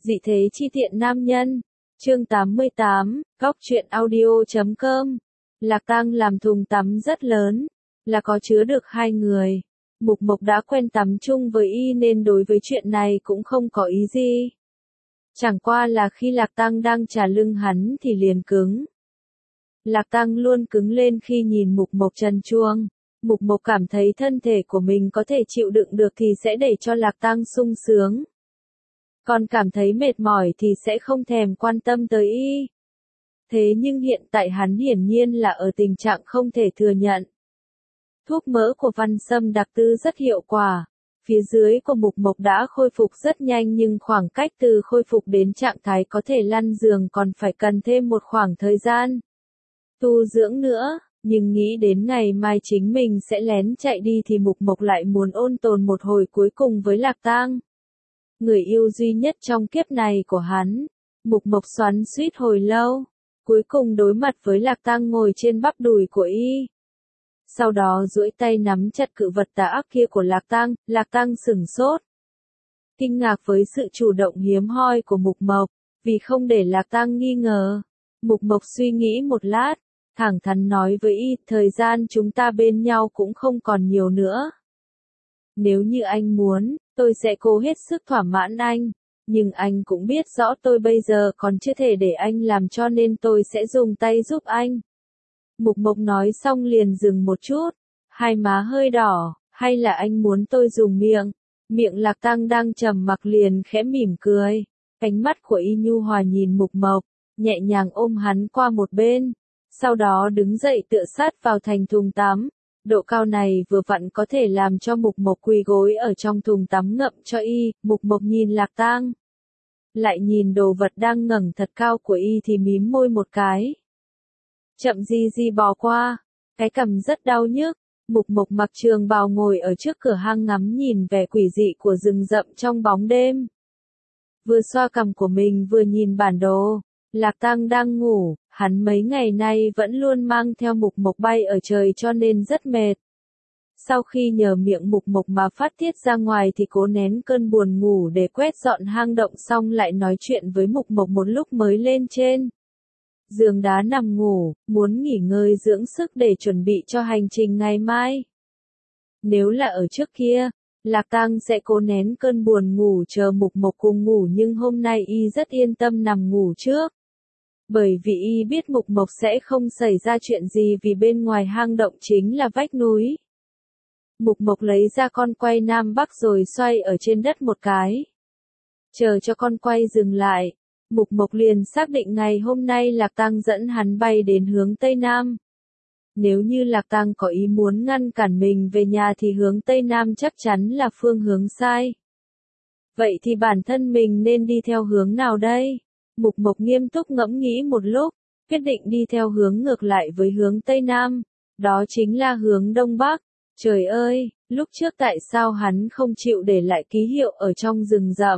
Dị thế chi tiện nam nhân. Chương 88, góc truyện audio.com. Lạc Tang làm thùng tắm rất lớn, là có chứa được 2 người. Mục Mộc đã quen tắm chung với y nên đối với chuyện này cũng không có ý gì. Chẳng qua là khi Lạc Tang đang chà lưng hắn thì liền cứng. Lạc Tang luôn cứng lên khi nhìn Mục Mộc trần truồng. Mục Mộc cảm thấy thân thể của mình có thể chịu đựng được thì sẽ để cho Lạc Tang sung sướng. Còn cảm thấy mệt mỏi thì sẽ không thèm quan tâm tới y. Thế nhưng hiện tại hắn hiển nhiên là ở tình trạng không thể thừa nhận. Thuốc mỡ của Văn Sâm đặc tư rất hiệu quả. Phía dưới của Mục Mộc đã khôi phục rất nhanh nhưng khoảng cách từ khôi phục đến trạng thái có thể lăn giường còn phải cần thêm một khoảng thời gian tu dưỡng nữa. Nhưng nghĩ đến ngày mai chính mình sẽ lén chạy đi thì Mục Mộc lại muốn ôn tồn một hồi cuối cùng với Lạc Tang. Người yêu duy nhất trong kiếp này của hắn. Mục Mộc xoắn xuýt hồi lâu, cuối cùng đối mặt với Lạc Tang ngồi trên bắp đùi của y. Sau đó duỗi tay nắm chặt cự vật tà ác kia của Lạc Tang sửng sốt. Kinh ngạc với sự chủ động hiếm hoi của Mục Mộc, vì không để Lạc Tang nghi ngờ. Mục Mộc suy nghĩ một lát, thẳng thắn nói với y, thời gian chúng ta bên nhau cũng không còn nhiều nữa. Nếu như anh muốn, tôi sẽ cố hết sức thỏa mãn anh, nhưng anh cũng biết rõ tôi bây giờ còn chưa thể để anh làm cho nên tôi sẽ dùng tay giúp anh. Mục Mộc nói xong liền dừng một chút, hai má hơi đỏ, hay là anh muốn tôi dùng miệng? Miệng Lạc Tang đang trầm mặc liền khẽ mỉm cười, ánh mắt của y nhu hòa nhìn Mục Mộc, nhẹ nhàng ôm hắn qua một bên, sau đó đứng dậy tựa sát vào thành thùng tắm. Độ cao này vừa vặn có thể làm cho Mục Mộc quỳ gối ở trong thùng tắm ngậm cho y. Mục Mộc nhìn Lạc Tang, lại nhìn đồ vật đang ngẩng thật cao của y thì mím môi một cái. Chậm gì bò qua, cái cằm rất đau nhức. Mục Mộc mặc trường bào ngồi ở trước cửa hang ngắm nhìn vẻ quỷ dị của rừng rậm trong bóng đêm. Vừa xoa cằm của mình vừa nhìn bản đồ. Lạc Tang đang ngủ, hắn mấy ngày nay vẫn luôn mang theo Mục Mộc bay ở trời cho nên rất mệt. Sau khi nhờ miệng Mục Mộc mà phát tiết ra ngoài thì cố nén cơn buồn ngủ để quét dọn hang động xong lại nói chuyện với Mục Mộc một lúc mới lên trên giường đá nằm ngủ, muốn nghỉ ngơi dưỡng sức để chuẩn bị cho hành trình ngày mai. Nếu là ở trước kia, Lạc Tang sẽ cố nén cơn buồn ngủ chờ Mục Mộc cùng ngủ nhưng hôm nay y rất yên tâm nằm ngủ trước. Bởi vì y biết Mục Mộc sẽ không xảy ra chuyện gì vì bên ngoài hang động chính là vách núi. Mục Mộc lấy ra con quay Nam Bắc rồi xoay ở trên đất một cái. Chờ cho con quay dừng lại, Mục Mộc liền xác định ngày hôm nay Lạc Tang dẫn hắn bay đến hướng Tây Nam. Nếu như Lạc Tang có ý muốn ngăn cản mình về nhà thì hướng Tây Nam chắc chắn là phương hướng sai. Vậy thì bản thân mình nên đi theo hướng nào đây? Mục Mộc nghiêm túc ngẫm nghĩ một lúc, quyết định đi theo hướng ngược lại với hướng Tây Nam, đó chính là hướng Đông Bắc. Trời ơi, lúc trước tại sao hắn không chịu để lại ký hiệu ở trong rừng rậm?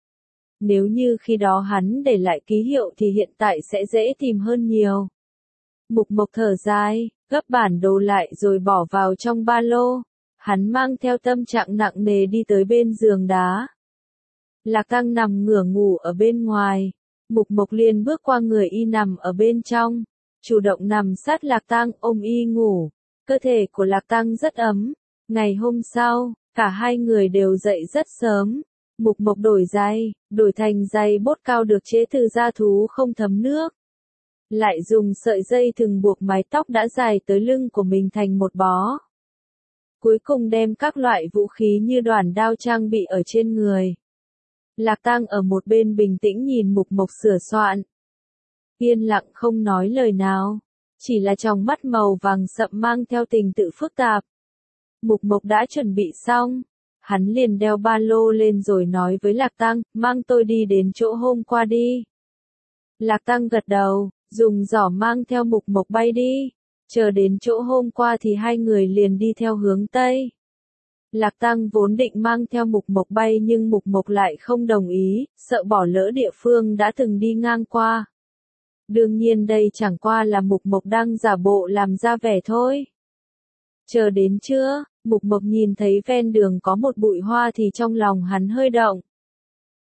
Nếu như khi đó hắn để lại ký hiệu thì hiện tại sẽ dễ tìm hơn nhiều. Mục Mộc thở dài, gấp bản đồ lại rồi bỏ vào trong ba lô. Hắn mang theo tâm trạng nặng nề đi tới bên giường đá. Lạc Tang nằm ngửa ngủ ở bên ngoài. Mục Mộc liền bước qua người y nằm ở bên trong, chủ động nằm sát Lạc Tang ôm y ngủ. Cơ thể của Lạc Tang rất ấm. Ngày hôm sau, cả hai người đều dậy rất sớm. Mục Mộc đổi thành giày bốt cao được chế từ da thú không thấm nước. Lại dùng sợi dây thừng buộc mái tóc đã dài tới lưng của mình thành một bó. Cuối cùng đem các loại vũ khí như đoản đao trang bị ở trên người. Lạc Tang ở một bên bình tĩnh nhìn Mục Mộc sửa soạn. Yên lặng không nói lời nào, chỉ là tròng mắt màu vàng sậm mang theo tình tự phức tạp. Mục Mộc đã chuẩn bị xong, hắn liền đeo ba lô lên rồi nói với Lạc Tang, mang tôi đi đến chỗ hôm qua đi. Lạc Tang gật đầu, dùng giỏ mang theo Mục Mộc bay đi. Chờ đến chỗ hôm qua thì hai người liền đi theo hướng Tây. Lạc Tang vốn định mang theo Mục Mộc bay nhưng Mục Mộc lại không đồng ý, sợ bỏ lỡ địa phương đã từng đi ngang qua. Đương nhiên đây chẳng qua là Mục Mộc đang giả bộ làm ra vẻ thôi. Chờ đến trưa, Mục Mộc nhìn thấy ven đường có một bụi hoa thì trong lòng hắn hơi động.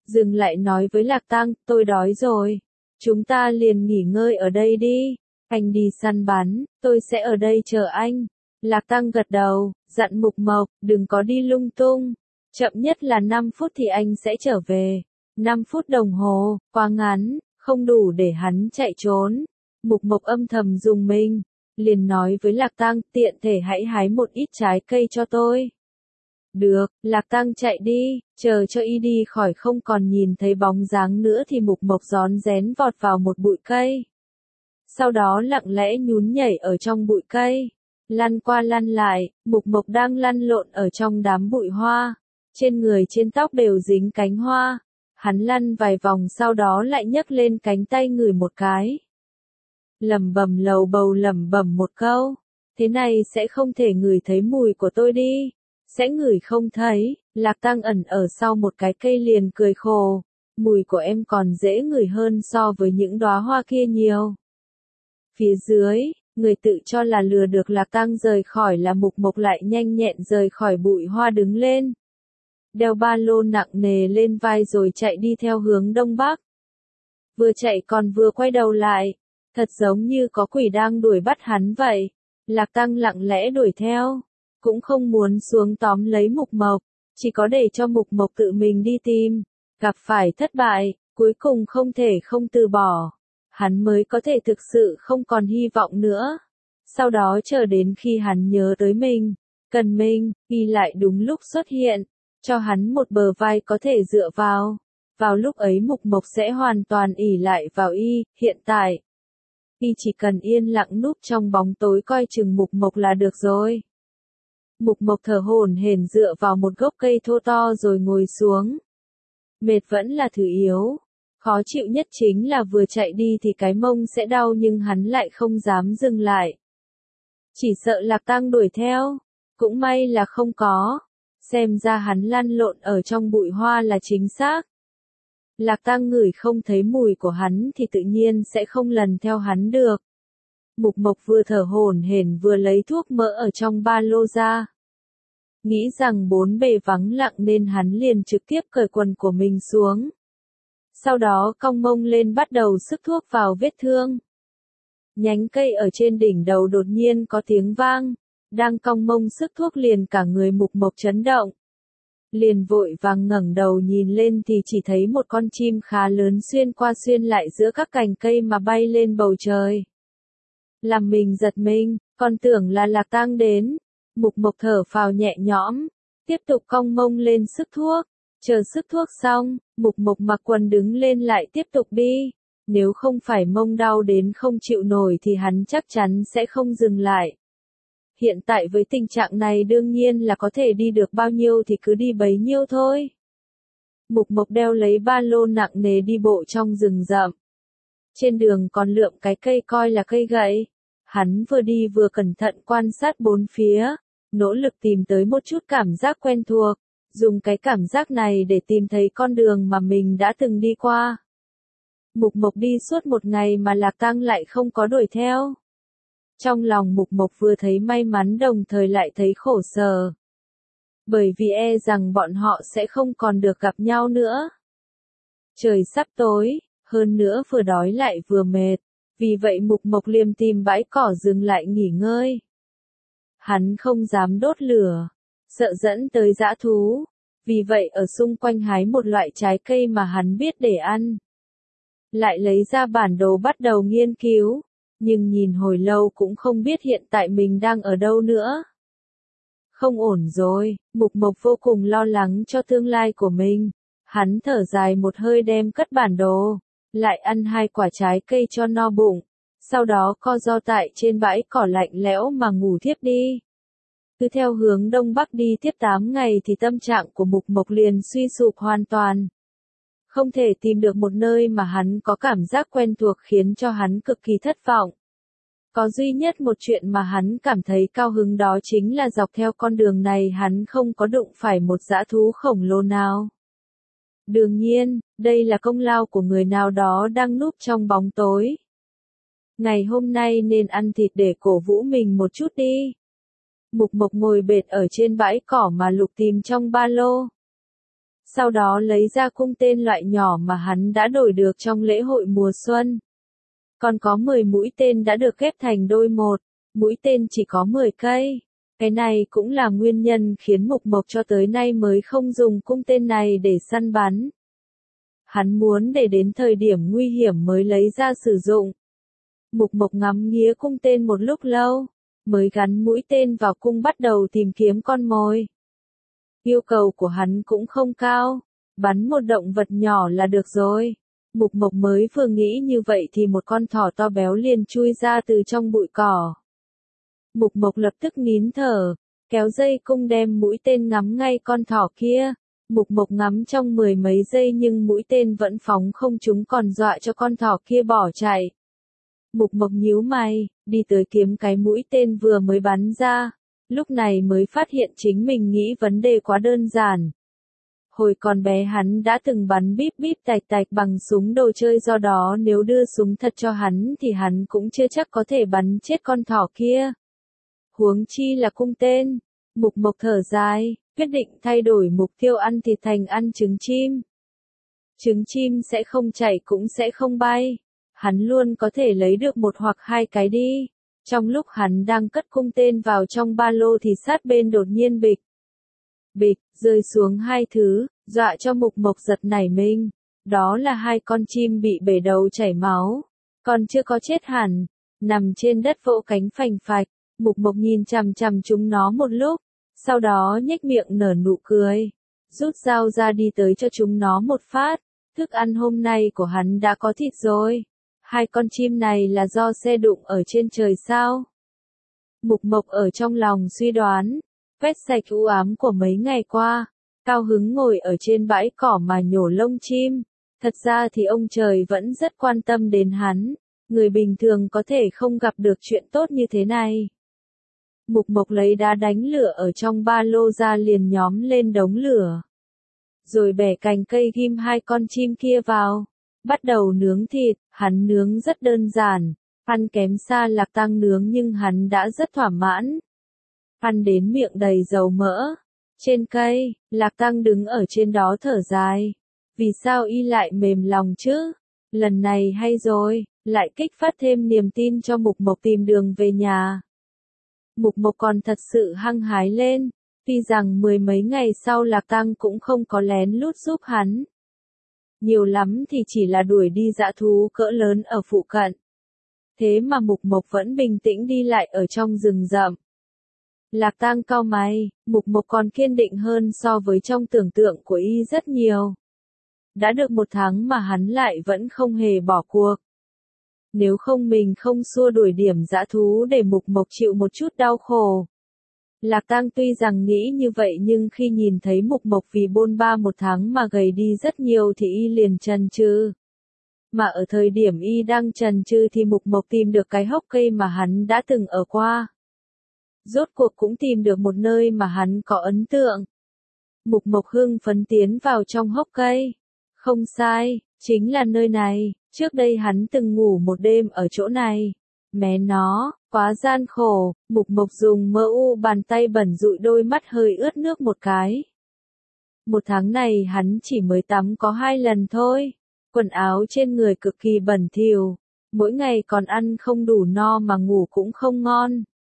dừng lại nói với Lạc Tăng, tôi đói rồi. Chúng ta liền nghỉ ngơi ở đây đi. Anh đi săn bắn, tôi sẽ ở đây chờ anh. Lạc Tăng gật đầu, dặn Mục Mộc, đừng có đi lung tung. Chậm nhất là 5 phút thì anh sẽ trở về. 5 phút đồng hồ, quá ngắn, không đủ để hắn chạy trốn. Mục Mộc âm thầm dùng mình, liền nói với Lạc Tăng, tiện thể hãy hái một ít trái cây cho tôi. Được, Lạc Tăng chạy đi, chờ cho y đi khỏi không còn nhìn thấy bóng dáng nữa thì Mục Mộc rón rén vọt vào một bụi cây. Sau đó lặng lẽ nhún nhảy ở trong bụi cây, lăn qua lăn lại, Mục Mộc đang lăn lộn ở trong đám bụi hoa, trên người trên tóc đều dính cánh hoa. Hắn lăn vài vòng sau đó lại nhấc lên cánh tay ngửi một cái. Lẩm bẩm lầu bầu lẩm bẩm một câu, thế này sẽ không thể ngửi thấy mùi của tôi đi. Sẽ ngửi không thấy, Lạc Tăng ẩn ở sau một cái cây liền cười khổ, mùi của em còn dễ ngửi hơn so với những đóa hoa kia nhiều. Phía dưới, người tự cho là lừa được Lạc Tăng rời khỏi là Mục Mộc lại nhanh nhẹn rời khỏi bụi hoa đứng lên. Đeo ba lô nặng nề lên vai rồi chạy đi theo hướng đông bắc. Vừa chạy còn vừa quay đầu lại, thật giống như có quỷ đang đuổi bắt hắn vậy. Lạc Tăng lặng lẽ đuổi theo, cũng không muốn xuống tóm lấy Mục Mộc, chỉ có để cho Mục Mộc tự mình đi tìm. Gặp phải thất bại, cuối cùng không thể không từ bỏ. Hắn mới có thể thực sự không còn hy vọng nữa. Sau đó chờ đến khi hắn nhớ tới mình, cần mình, y lại đúng lúc xuất hiện, cho hắn một bờ vai có thể dựa vào. Vào lúc ấy Mục Mộc sẽ hoàn toàn ỷ lại vào y, hiện tại. Y chỉ cần yên lặng núp trong bóng tối coi chừng Mục Mộc là được rồi. Mục Mộc thở hổn hển dựa vào một gốc cây thô to rồi ngồi xuống. Mệt vẫn là thứ yếu. Khó chịu nhất chính là vừa chạy đi thì cái mông sẽ đau nhưng hắn lại không dám dừng lại. Chỉ sợ Lạc Tăng đuổi theo. Cũng may là không có. Xem ra hắn lăn lộn ở trong bụi hoa là chính xác. Lạc Tăng ngửi không thấy mùi của hắn thì tự nhiên sẽ không lần theo hắn được. Mục Mộc vừa thở hổn hển vừa lấy thuốc mỡ ở trong ba lô ra. Nghĩ rằng bốn bề vắng lặng nên hắn liền trực tiếp cởi quần của mình xuống. Sau đó cong mông lên bắt đầu sức thuốc vào vết thương. Nhánh cây ở trên đỉnh đầu đột nhiên có tiếng vang. Đang cong mông sức thuốc liền cả người Mục Mộc chấn động. Liền vội vàng ngẩng đầu nhìn lên thì chỉ thấy một con chim khá lớn xuyên qua xuyên lại giữa các cành cây mà bay lên bầu trời. Làm mình giật mình, còn tưởng là Lạc Tăng đến. Mục Mộc thở phào nhẹ nhõm, tiếp tục cong mông lên sức thuốc. Chờ sức thuốc xong, Mục Mộc mặc quần đứng lên lại tiếp tục đi. Nếu không phải mông đau đến không chịu nổi thì hắn chắc chắn sẽ không dừng lại. Hiện tại với tình trạng này đương nhiên là có thể đi được bao nhiêu thì cứ đi bấy nhiêu thôi. Mục Mộc đeo lấy ba lô nặng nề đi bộ trong rừng rậm. Trên đường còn lượm cái cây coi là cây gậy. Hắn vừa đi vừa cẩn thận quan sát bốn phía, nỗ lực tìm tới một chút cảm giác quen thuộc, dùng cái cảm giác này để tìm thấy con đường mà mình đã từng đi qua. Mục Mộc đi suốt một ngày mà Lạc Tăng lại không có đuổi theo. Trong lòng Mục Mộc vừa thấy may mắn đồng thời lại thấy khổ sở. Bởi vì e rằng bọn họ sẽ không còn được gặp nhau nữa. Trời sắp tối, hơn nữa vừa đói lại vừa mệt. Vì vậy Mục Mộc liêm tìm bãi cỏ dừng lại nghỉ ngơi. Hắn không dám đốt lửa, sợ dẫn tới dã thú. Vì vậy ở xung quanh hái một loại trái cây mà hắn biết để ăn. Lại lấy ra bản đồ bắt đầu nghiên cứu. Nhưng nhìn hồi lâu cũng không biết hiện tại mình đang ở đâu nữa. Không ổn rồi, Mục Mộc vô cùng lo lắng cho tương lai của mình. Hắn thở dài một hơi đem cất bản đồ. Lại ăn 2 quả trái cây cho no bụng, sau đó co ro tại trên bãi cỏ lạnh lẽo mà ngủ thiếp đi. Cứ theo hướng đông bắc đi tiếp 8 ngày thì tâm trạng của Mục Mộc liền suy sụp hoàn toàn. Không thể tìm được một nơi mà hắn có cảm giác quen thuộc khiến cho hắn cực kỳ thất vọng. Có duy nhất một chuyện mà hắn cảm thấy cao hứng đó chính là dọc theo con đường này hắn không có đụng phải một dã thú khổng lồ nào. Đương nhiên, đây là công lao của người nào đó đang núp trong bóng tối. Ngày hôm nay nên ăn thịt để cổ vũ mình một chút đi. Mục Mộc ngồi bệt ở trên bãi cỏ mà lục tìm trong ba lô. sau đó lấy ra cung tên loại nhỏ mà hắn đã đổi được trong lễ hội mùa xuân. Còn có 10 mũi tên đã được ghép thành đôi một, mũi tên chỉ có 10 cây. Cái này cũng là nguyên nhân khiến Mục Mộc cho tới nay mới không dùng cung tên này để săn bắn. Hắn muốn để đến thời điểm nguy hiểm mới lấy ra sử dụng. Mục Mộc ngắm nghía cung tên một lúc lâu, mới gắn mũi tên vào cung bắt đầu tìm kiếm con mồi. Yêu cầu của hắn cũng không cao, bắn một động vật nhỏ là được rồi. Mục Mộc mới vừa nghĩ như vậy thì một con thỏ to béo liền chui ra từ trong bụi cỏ. Mục Mộc lập tức nín thở, kéo dây cung đem mũi tên ngắm ngay con thỏ kia. Mục Mộc ngắm trong 10 mấy giây nhưng mũi tên vẫn phóng không trúng còn dọa cho con thỏ kia bỏ chạy. Mục Mộc nhíu mày, đi tới kiếm cái mũi tên vừa mới bắn ra. Lúc này mới phát hiện chính mình nghĩ vấn đề quá đơn giản. Hồi còn bé hắn đã từng bắn bíp bíp tạch tạch bằng súng đồ chơi, do đó nếu đưa súng thật cho hắn thì hắn cũng chưa chắc có thể bắn chết con thỏ kia. Huống chi là cung tên. Mục Mộc thở dài, quyết định thay đổi mục tiêu ăn thịt thành ăn trứng chim. Trứng chim sẽ không chạy cũng sẽ không bay. Hắn luôn có thể lấy được một hoặc hai cái đi. Trong lúc hắn đang cất cung tên vào trong ba lô thì sát bên đột nhiên bịch. Bịch, rơi xuống hai thứ, dọa cho Mục Mộc giật nảy mình. Đó là hai con chim bị bể đầu chảy máu. Còn chưa có chết hẳn, nằm trên đất vỗ cánh phành phạch. Mục Mộc nhìn chằm chằm chúng nó một lúc, sau đó nhếch miệng nở nụ cười. Rút dao ra đi tới cho chúng nó một phát. Thức ăn hôm nay của hắn đã có thịt rồi. Hai con chim này là do xe đụng ở trên trời sao? Mục Mộc ở trong lòng suy đoán, quét sạch u ám của mấy ngày qua, cao hứng ngồi ở trên bãi cỏ mà nhổ lông chim. Thật ra thì ông trời vẫn rất quan tâm đến hắn, người bình thường có thể không gặp được chuyện tốt như thế này. Mục Mộc lấy đá đánh lửa ở trong ba lô ra liền nhóm lên đống lửa. Rồi bẻ cành cây ghim hai con chim kia vào. Bắt đầu nướng thịt, hắn nướng rất đơn giản, ăn kém xa Lạc Tăng nướng nhưng hắn đã rất thỏa mãn. Ăn đến miệng đầy dầu mỡ. Trên cây, Lạc Tăng đứng ở trên đó thở dài. Vì sao y lại mềm lòng chứ? Lần này hay rồi, lại kích phát thêm niềm tin cho Mục Mộc tìm đường về nhà. Mục Mộc còn thật sự hăng hái lên, tuy rằng 10 mấy ngày sau Lạc Tăng cũng không có lén lút giúp hắn. Nhiều lắm thì chỉ là đuổi đi dã thú cỡ lớn ở phụ cận. Thế mà Mục Mộc vẫn bình tĩnh đi lại ở trong rừng rậm. Lạc Tăng cau mày, Mục Mộc còn kiên định hơn so với trong tưởng tượng của y rất nhiều. Đã được 1 tháng mà hắn lại vẫn không hề bỏ cuộc. Nếu không mình không xua đuổi điểm dã thú để Mục Mộc chịu một chút đau khổ. Lạc Tăng tuy rằng nghĩ như vậy nhưng khi nhìn thấy Mục Mộc vì bôn ba 1 tháng mà gầy đi rất nhiều thì y liền chần chừ. Mà ở thời điểm y đang chần chừ thì Mục Mộc tìm được cái hốc cây mà hắn đã từng ở qua. Rốt cuộc cũng tìm được một nơi mà hắn có ấn tượng. Mục Mộc hưng phấn tiến vào trong hốc cây. Không sai, chính là nơi này, trước đây hắn từng ngủ một đêm ở chỗ này. Mẹ nó, quá gian khổ, Mục Mộc dùng mơ u bàn tay bẩn dụi đôi mắt hơi ướt nước một cái. 1 tháng này hắn chỉ mới tắm có 2 lần thôi. Quần áo trên người cực kỳ bẩn thỉu, mỗi ngày còn ăn không đủ no mà ngủ cũng không ngon.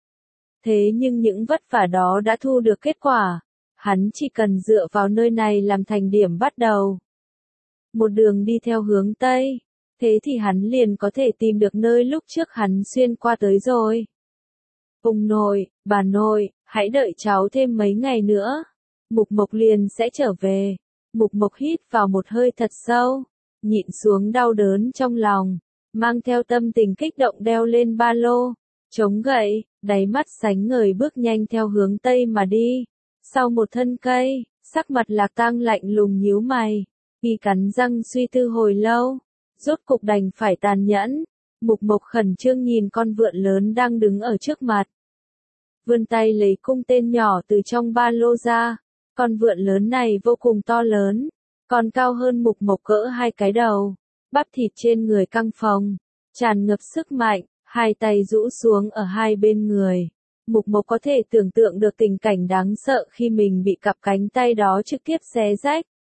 Thế nhưng những vất vả đó đã thu được kết quả. Hắn chỉ cần dựa vào nơi này làm thành điểm bắt đầu. Một đường đi theo hướng Tây. Thế thì hắn liền có thể tìm được nơi lúc trước hắn xuyên qua tới rồi. Ông nội, bà nội, hãy đợi cháu thêm mấy ngày nữa. Mục Mộc liền sẽ trở về. Mục Mộc hít vào một hơi thật sâu, nhịn xuống đau đớn trong lòng, mang theo tâm tình kích động đeo lên ba lô, chống gậy, đáy mắt sáng ngời bước nhanh theo hướng Tây mà đi. Sau một thân cây, sắc mặt Lạc Tăng lạnh lùng nhíu mày, y cắn răng suy tư hồi lâu. Rốt cục đành phải tàn nhẫn. Mục Mộc khẩn trương nhìn con vượn lớn đang đứng ở trước mặt. Vươn tay lấy cung tên nhỏ từ trong ba lô ra. Con vượn lớn này vô cùng to lớn, còn cao hơn Mục Mộc cỡ 2 cái đầu. Bắp thịt trên người căng phồng, tràn ngập sức mạnh, hai tay rũ xuống ở hai bên người. Mục Mộc có thể tưởng tượng được tình cảnh đáng sợ khi mình bị cặp cánh tay đó trực tiếp xé rách.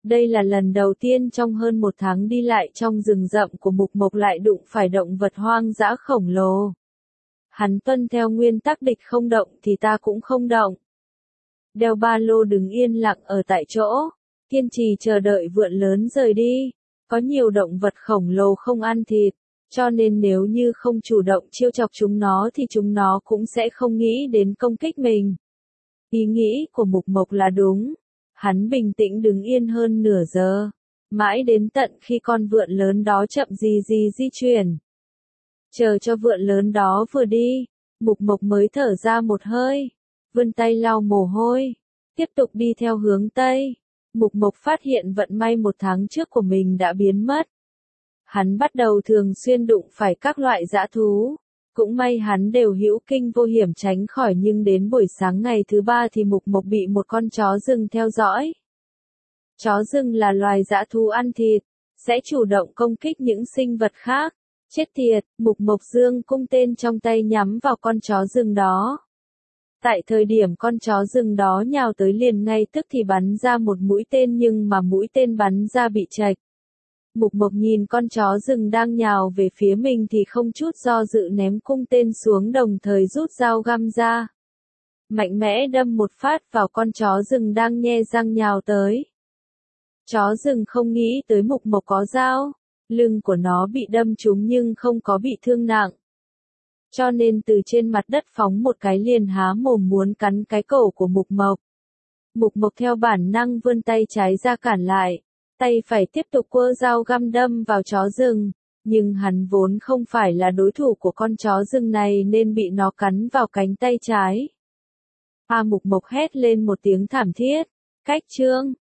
Đây là lần đầu tiên trong hơn 1 tháng đi lại trong rừng rậm của Mục Mộc lại đụng phải động vật hoang dã khổng lồ. Hắn tuân theo nguyên tắc địch không động thì ta cũng không động. Đeo ba lô đứng yên lặng ở tại chỗ, kiên trì chờ đợi vượn lớn rời đi. Có nhiều động vật khổng lồ không ăn thịt, cho nên nếu như không chủ động trêu chọc chúng nó thì chúng nó cũng sẽ không nghĩ đến công kích mình. Ý nghĩ của Mục Mộc là đúng. Hắn bình tĩnh đứng yên hơn nửa giờ, mãi đến tận khi con vượn lớn đó chậm gì di chuyển. Chờ cho vượn lớn đó vừa đi, Mục Mộc mới thở ra một hơi, vươn tay lau mồ hôi, tiếp tục đi theo hướng Tây. Mục Mộc phát hiện vận may 1 tháng trước của mình đã biến mất. Hắn bắt đầu thường xuyên đụng phải các loại dã thú. Cũng may hắn đều hữu kinh vô hiểm tránh khỏi, nhưng đến buổi sáng ngày thứ 3 thì Mục Mộc bị một con chó rừng theo dõi. Chó rừng là loài dã thú ăn thịt, sẽ chủ động công kích những sinh vật khác. Chết tiệt, Mục Mộc giương cung tên trong tay nhắm vào con chó rừng đó. Tại thời điểm con chó rừng đó nhào tới liền ngay tức thì bắn ra một mũi tên, nhưng mà mũi tên bắn ra bị chệch. Mục Mộc nhìn con chó rừng đang nhào về phía mình thì không chút do dự ném cung tên xuống, đồng thời rút dao găm ra. Mạnh mẽ đâm một phát vào con chó rừng đang nhe răng nhào tới. Chó rừng không nghĩ tới Mục Mộc có dao, lưng của nó bị đâm trúng nhưng không có bị thương nặng. Cho nên từ trên mặt đất phóng một cái liền há mồm muốn cắn cái cổ của Mục Mộc. Mục Mộc theo bản năng vươn tay trái ra cản lại. Tay phải tiếp tục quơ dao găm đâm vào chó rừng, nhưng hắn vốn không phải là đối thủ của con chó rừng này nên bị nó cắn vào cánh tay trái. Mục Mộc hét lên một tiếng thảm thiết. Cách chương